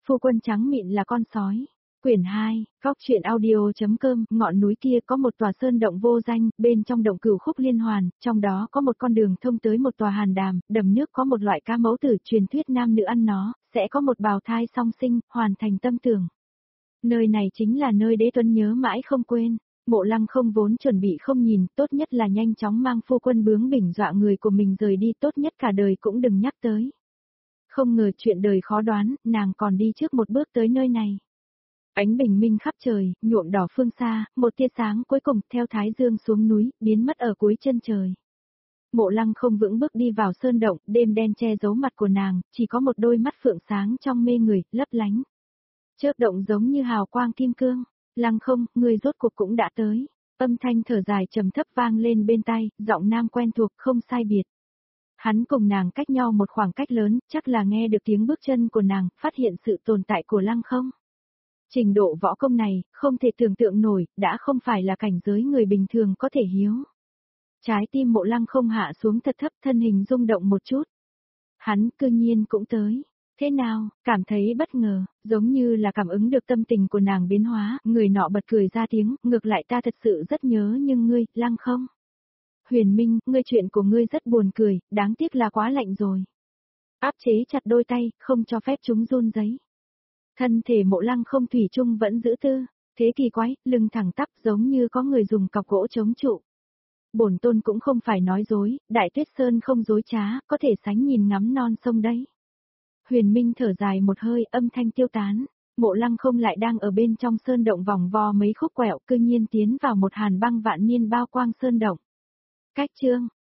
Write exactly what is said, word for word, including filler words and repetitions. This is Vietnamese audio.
Phu quân trắng mịn là con sói. Quyển hai, Góc truyện audio.com, ngọn núi kia có một tòa sơn động vô danh, bên trong động cửu khúc liên hoàn, trong đó có một con đường thông tới một tòa hàn đàm, đầm nước có một loại cá mẫu tử, truyền thuyết nam nữ ăn nó, sẽ có một bào thai song sinh, hoàn thành tâm tưởng. Nơi này chính là nơi Đế Tuấn nhớ mãi không quên. Mộ Lăng không vốn chuẩn bị không nhìn, tốt nhất là nhanh chóng mang phu quân bướng bỉnh dọa người của mình rời đi, tốt nhất cả đời cũng đừng nhắc tới. Không ngờ chuyện đời khó đoán, nàng còn đi trước một bước tới nơi này. Ánh bình minh khắp trời, nhuộm đỏ phương xa, một tia sáng cuối cùng theo thái dương xuống núi, biến mất ở cuối chân trời. Mộ Lăng không vững bước đi vào sơn động, đêm đen che giấu mặt của nàng, chỉ có một đôi mắt phượng sáng trong mê người, lấp lánh. Chớp động giống như hào quang kim cương. Lăng không, người rốt cuộc cũng đã tới. Âm thanh thở dài trầm thấp vang lên bên tai, giọng nam quen thuộc không sai biệt. Hắn cùng nàng cách nhau một khoảng cách lớn, chắc là nghe được tiếng bước chân của nàng, phát hiện sự tồn tại của Lăng không. Trình độ võ công này, không thể tưởng tượng nổi, đã không phải là cảnh giới người bình thường có thể hiếu. Trái tim Mộ Lăng không hạ xuống thật thấp, thân hình rung động một chút. Hắn cư nhiên cũng tới. Thế nào, cảm thấy bất ngờ, giống như là cảm ứng được tâm tình của nàng biến hóa, người nọ bật cười ra tiếng, ngược lại ta thật sự rất nhớ nhưng ngươi, Lăng không. Huyền Minh, ngươi chuyện của ngươi rất buồn cười, đáng tiếc là quá lạnh rồi. Áp chế chặt đôi tay, không cho phép chúng run rẩy. Thân thể Mộ Lăng không thủy chung vẫn giữ tư, thế kỳ quái, lưng thẳng tắp giống như có người dùng cọc gỗ chống trụ. Bổn tôn cũng không phải nói dối, Đại Tuyết Sơn không dối trá, có thể sánh nhìn ngắm non sông đấy. Huyền Minh thở dài một hơi, âm thanh tiêu tán. Mộ Lăng không lại đang ở bên trong sơn động vòng vo mấy khúc quẹo, cư nhiên tiến vào một hàn băng vạn niên bao quang sơn động. Cách chương,